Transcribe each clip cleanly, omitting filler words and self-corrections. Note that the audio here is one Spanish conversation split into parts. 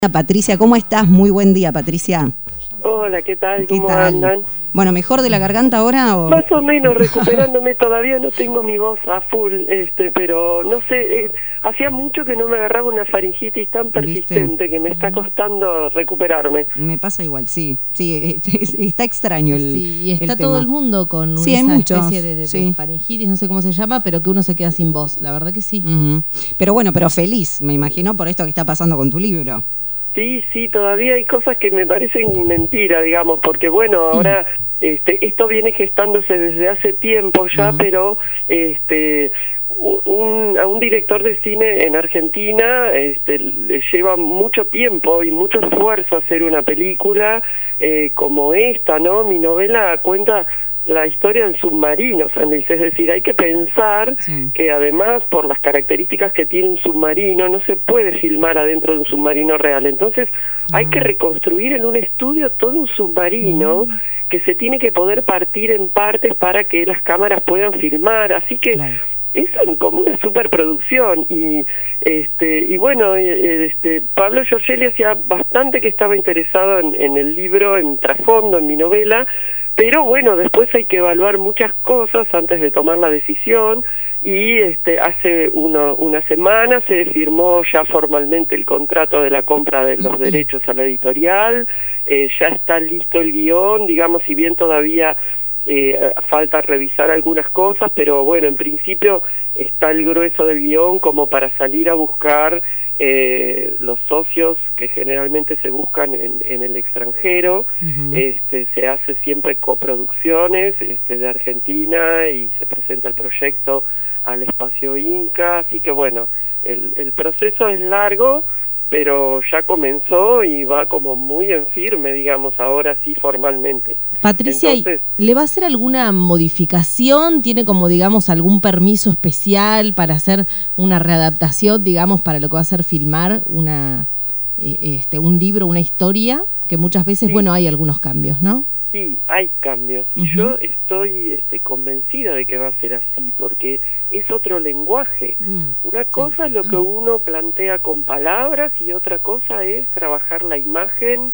Patricia, ¿cómo estás? Muy buen día, Patricia. Hola, ¿qué tal? ¿Qué ¿Cómo tal? andan? Bueno, ¿mejor de la garganta ahora o...? Más o menos recuperándome, todavía no tengo mi voz a full, pero no sé, hacía mucho que no me agarraba una faringitis tan persistente que me está costando recuperarme. Me pasa igual, sí, está extraño Sí, y está el todo tema. el mundo con Sí, esa muchos, especie de sí. faringitis, no sé cómo se llama, pero que uno se queda sin voz, la verdad que sí. Pero bueno, pero feliz, me imagino, por esto que está pasando con tu libro. Sí, todavía hay cosas que me parecen mentira, digamos, porque bueno, ahora esto viene gestándose desde hace tiempo ya, pero a un director de cine en Argentina le lleva mucho tiempo y mucho esfuerzo hacer una película como esta, ¿no? Mi novela cuenta la historia del submarino, San Luis, es decir, hay que pensar que además por las características que tiene un submarino no se puede filmar adentro de un submarino real, entonces hay que reconstruir en un estudio todo un submarino que se tiene que poder partir en partes para que las cámaras puedan filmar, así que es como una superproducción y bueno, Pablo Giorgelli hacía bastante que estaba interesado en el libro, en trasfondo, en mi novela, pero bueno, después hay que evaluar muchas cosas antes de tomar la decisión y hace una semana se firmó ya formalmente el contrato de la compra de los derechos a la editorial, ya está listo el guión, digamos, si bien todavía falta revisar algunas cosas, pero bueno, en principio está el grueso del guión como para salir a buscar los socios que generalmente se buscan en el extranjero. Se hace siempre coproducciones de Argentina y se presenta el proyecto al Espacio Inca, así que bueno, el proceso es largo, pero ya comenzó y va como muy en firme, digamos, ahora sí formalmente. Patricia, entonces, ¿le va a hacer alguna modificación? ¿Tiene como, digamos, algún permiso especial para hacer una readaptación, digamos, para lo que va a ser filmar un libro, una historia? Que muchas veces, bueno, hay algunos cambios, ¿no? Sí, hay cambios y yo estoy convencida de que va a ser así porque es otro lenguaje. Una cosa es lo que uno plantea con palabras y otra cosa es trabajar la imagen,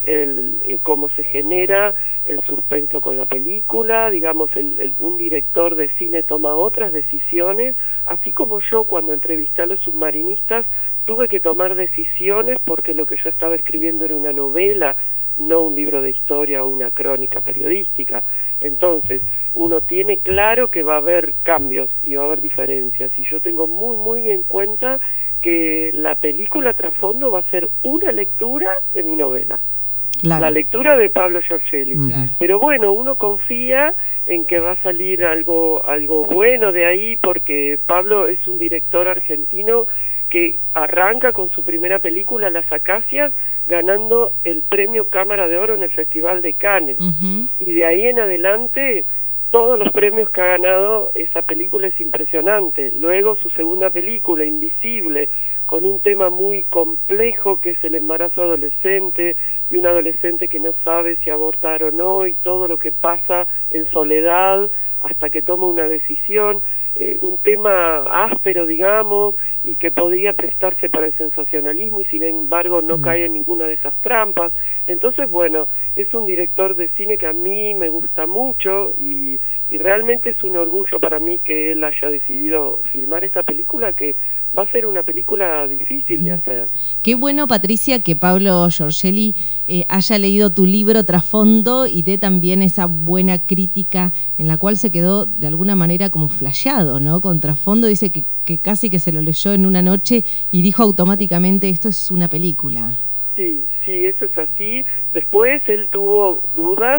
cómo se genera el suspenso con la película, digamos, un director de cine toma otras decisiones, así como yo cuando entrevisté a los submarinistas tuve que tomar decisiones porque lo que yo estaba escribiendo era una novela, no un libro de historia o una crónica periodística. Entonces, uno tiene claro que va a haber cambios y va a haber diferencias, y yo tengo muy en cuenta que la película trasfondo va a ser una lectura de mi novela. La lectura de Pablo Giorgelli. Pero bueno, uno confía en que va a salir algo bueno de ahí, porque Pablo es un director argentino que arranca con su primera película, Las Acacias, ganando el premio Cámara de Oro en el Festival de Cannes. Y de ahí en adelante, todos los premios que ha ganado esa película es impresionante. Luego su segunda película, Invisible, con un tema muy complejo que es el embarazo adolescente y un adolescente que no sabe si abortar o no y todo lo que pasa en soledad hasta que toma una decisión, un tema áspero, digamos, y que podría prestarse para el sensacionalismo y sin embargo no cae en ninguna de esas trampas. Entonces, bueno, es un director de cine que a mí me gusta mucho y realmente es un orgullo para mí que él haya decidido filmar esta película, que va a ser una película difícil de hacer. Qué bueno, Patricia, que Pablo Giorgelli haya leído tu libro Trasfondo y dé también esa buena crítica en la cual se quedó de alguna manera como flasheado, ¿no? Con Trasfondo dice que casi que se lo leyó en una noche y dijo automáticamente, esto es una película. Sí, eso es así. Después él tuvo dudas,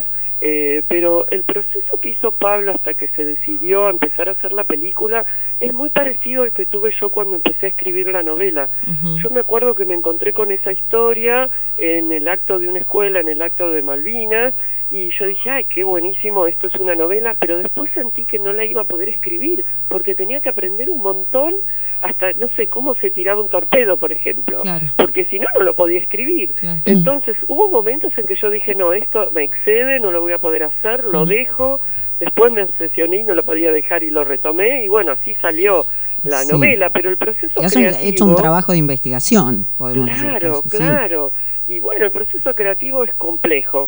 pero el proceso que hizo Pablo hasta que se decidió a empezar a hacer la película es muy parecido al que tuve yo cuando empecé a escribir la novela. Yo me acuerdo que me encontré con esa historia en el acto de una escuela, en el acto de Malvinas, y yo dije, ay, qué buenísimo, esto es una novela, pero después sentí que no la iba a poder escribir, porque tenía que aprender un montón, hasta, no sé, cómo se tiraba un torpedo, por ejemplo, porque si no, no lo podía escribir. Entonces, hubo momentos en que yo dije, no, esto me excede, no lo voy a poder hacer, lo dejo, después me obsesioné y no lo podía dejar y lo retomé, y bueno, así salió. la novela, pero el proceso creativo... hecho un trabajo de investigación, podemos decir. Claro. Y bueno, el proceso creativo es complejo.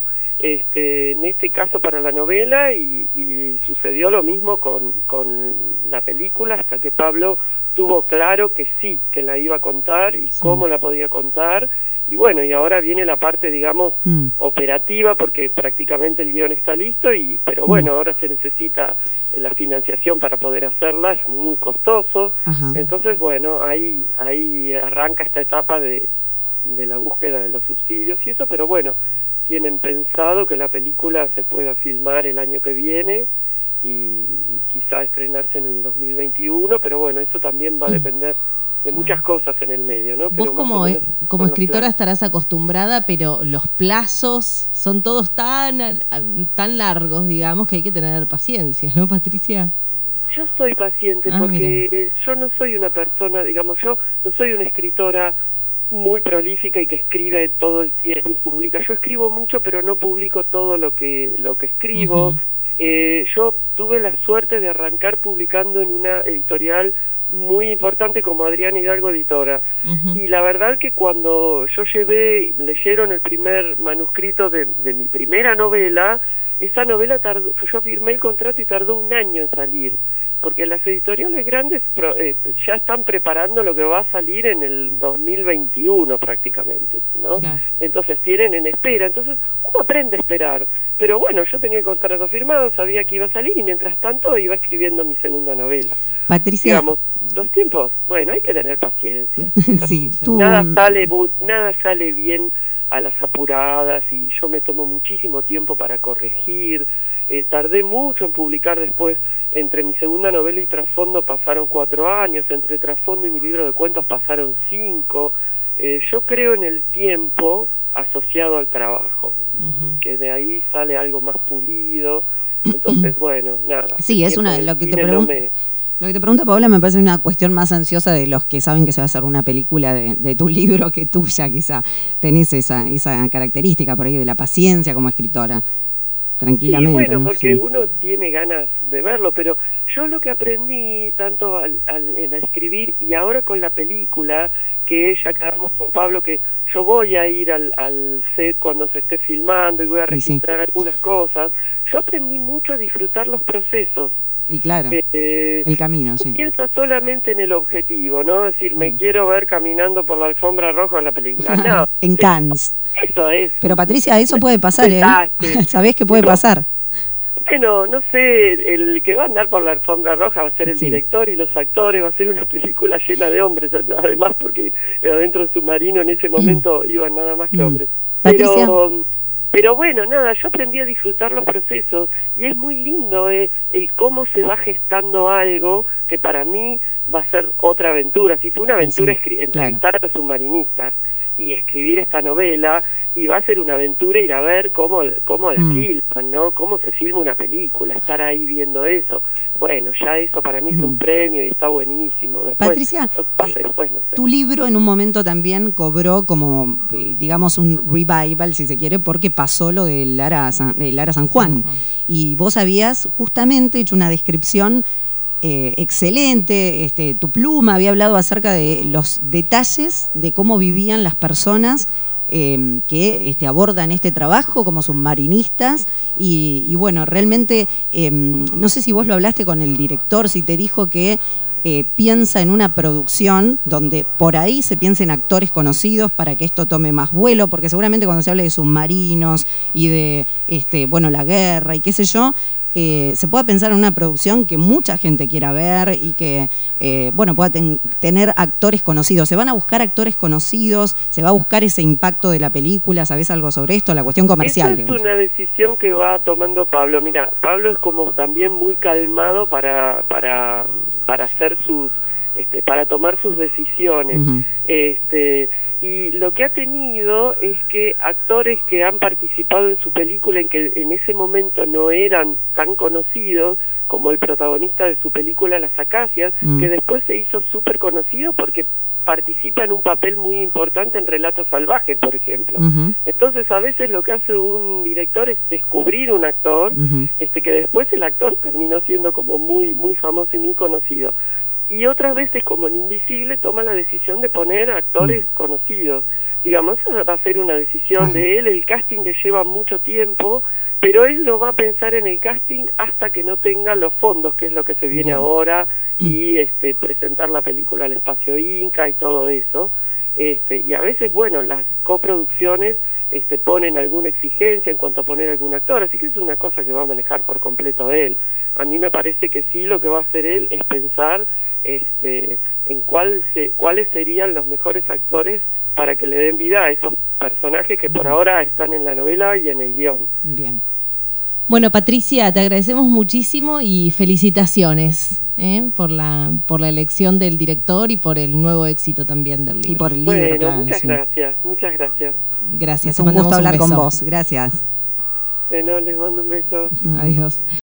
En este caso para la novela y sucedió lo mismo con la película, hasta que Pablo tuvo claro que sí, que la iba a contar y cómo la podía contar. Y bueno, y ahora viene la parte, digamos, operativa, porque prácticamente el guión está listo, pero bueno, ahora se necesita la financiación para poder hacerla, es muy costoso. Entonces, bueno, ahí arranca esta etapa de la búsqueda de los subsidios y eso, pero bueno, tienen pensado que la película se pueda filmar el año que viene y quizá estrenarse en el 2021, pero bueno, eso también va a depender de muchas cosas en el medio, ¿no? Pero vos como escritora estarás acostumbrada, pero los plazos son todos tan largos, digamos, que hay que tener paciencia, ¿no, Patricia? Yo soy paciente porque yo no soy una persona, digamos, yo no soy una escritora muy prolífica y que escribe todo el tiempo, publica. Yo escribo mucho, pero no publico todo lo que escribo. Yo tuve la suerte de arrancar publicando en una editorial muy importante como Adriana Hidalgo Editora. Y la verdad que cuando leyeron el primer manuscrito de mi primera novela, esa novela yo firmé el contrato y tardó 1 año en salir, porque las editoriales grandes ya están preparando lo que va a salir en el 2021 prácticamente, ¿no? Claro. Entonces tienen en espera, entonces uno aprende a esperar. Pero bueno, yo tenía el contrato firmado, sabía que iba a salir y mientras tanto iba escribiendo mi segunda novela. Patricia, digamos, los tiempos, bueno, hay que tener paciencia. Sí, nada sale bien a las apuradas y yo me tomo muchísimo tiempo para corregir. Tardé mucho en publicar después. Entre mi segunda novela y Trasfondo pasaron 4 años, entre Trasfondo y mi libro de cuentos pasaron 5. Yo creo en el tiempo asociado al trabajo, que de ahí sale algo más pulido. Entonces, bueno, nada. Sí, es lo que te pregunto. Lo que te pregunta Paola me parece una cuestión más ansiosa de los que saben que se va a hacer una película de tu libro que tuya, quizá. Tenés esa característica por ahí de la paciencia como escritora. Tranquilamente. Sí, bueno, ¿no? porque uno tiene ganas de verlo, pero yo lo que aprendí tanto en escribir y ahora con la película, que ya quedamos con Pablo, que yo voy a ir al set cuando se esté filmando y voy a registrar algunas cosas, yo aprendí mucho a disfrutar los procesos. Y claro, el camino, sí. Piensa solamente en el objetivo, ¿no? Es decir, me quiero ver caminando por la alfombra roja en la película. No, en Cannes. Eso es. Pero Patricia, eso puede pasar, ¿eh? ¿Sabés que puede pasar? Bueno, no sé, el que va a andar por la alfombra roja va a ser el director y los actores, va a ser una película llena de hombres, además porque adentro del submarino en ese momento iban nada más que hombres. Pero bueno, nada, yo aprendí a disfrutar los procesos y es muy lindo el cómo se va gestando algo que para mí va a ser otra aventura. Si fue una aventura entrevistar a los submarinistas y escribir esta novela, y va a ser una aventura ir a ver cómo la filman, ¿no? Cómo se filma una película, estar ahí viendo eso. Bueno, ya eso para mí es un premio y está buenísimo. Después, Patricia, después, no sé. Tu libro en un momento también cobró como, digamos, un revival, si se quiere, porque pasó lo de Lara San Juan. Y vos habías justamente hecho una descripción excelente, tu pluma había hablado acerca de los detalles de cómo vivían las personas que abordan este trabajo como submarinistas y bueno, realmente no sé si vos lo hablaste con el director, si te dijo que piensa en una producción donde por ahí se piensa en actores conocidos para que esto tome más vuelo, porque seguramente cuando se hable de submarinos y de la guerra y qué sé yo, se pueda pensar en una producción que mucha gente quiera ver y que pueda tener actores conocidos. ¿Se van a buscar actores conocidos? ¿Se va a buscar ese impacto de la película? ¿Sabés algo sobre esto? La cuestión comercial. Esa es una decisión que va tomando Pablo. Mira, Pablo es como también muy calmado para hacer sus para tomar sus decisiones. Y lo que ha tenido es que actores que han participado en su película en ese momento no eran tan conocidos, como el protagonista de su película Las Acacias, que después se hizo súper conocido porque participa en un papel muy importante en Relatos Salvajes, por ejemplo. Entonces a veces lo que hace un director es descubrir un actor, que después el actor terminó siendo como muy, muy famoso y muy conocido. y otras veces, como en Invisible, toma la decisión de poner actores conocidos. Digamos, esa va a ser una decisión de él. El casting le lleva mucho tiempo, pero él no va a pensar en el casting hasta que no tenga los fondos, que es lo que se viene ahora, y presentar la película al Espacio Inca y todo eso. Y a veces, bueno, las coproducciones ponen alguna exigencia en cuanto a poner algún actor, así que es una cosa que va a manejar por completo él. A mí me parece que sí, lo que va a hacer él es pensar en cuáles serían los mejores actores para que le den vida a esos personajes que por ahora están en la novela y en el guión. Bien. Bueno, Patricia, te agradecemos muchísimo y felicitaciones por la elección del director y por el nuevo éxito también del libro. Y por el libro, bueno, claro, muchas sí. gracias, muchas gracias. Gracias. Es un gusto hablar con vos. Gracias. Bueno, les mando un beso. Adiós.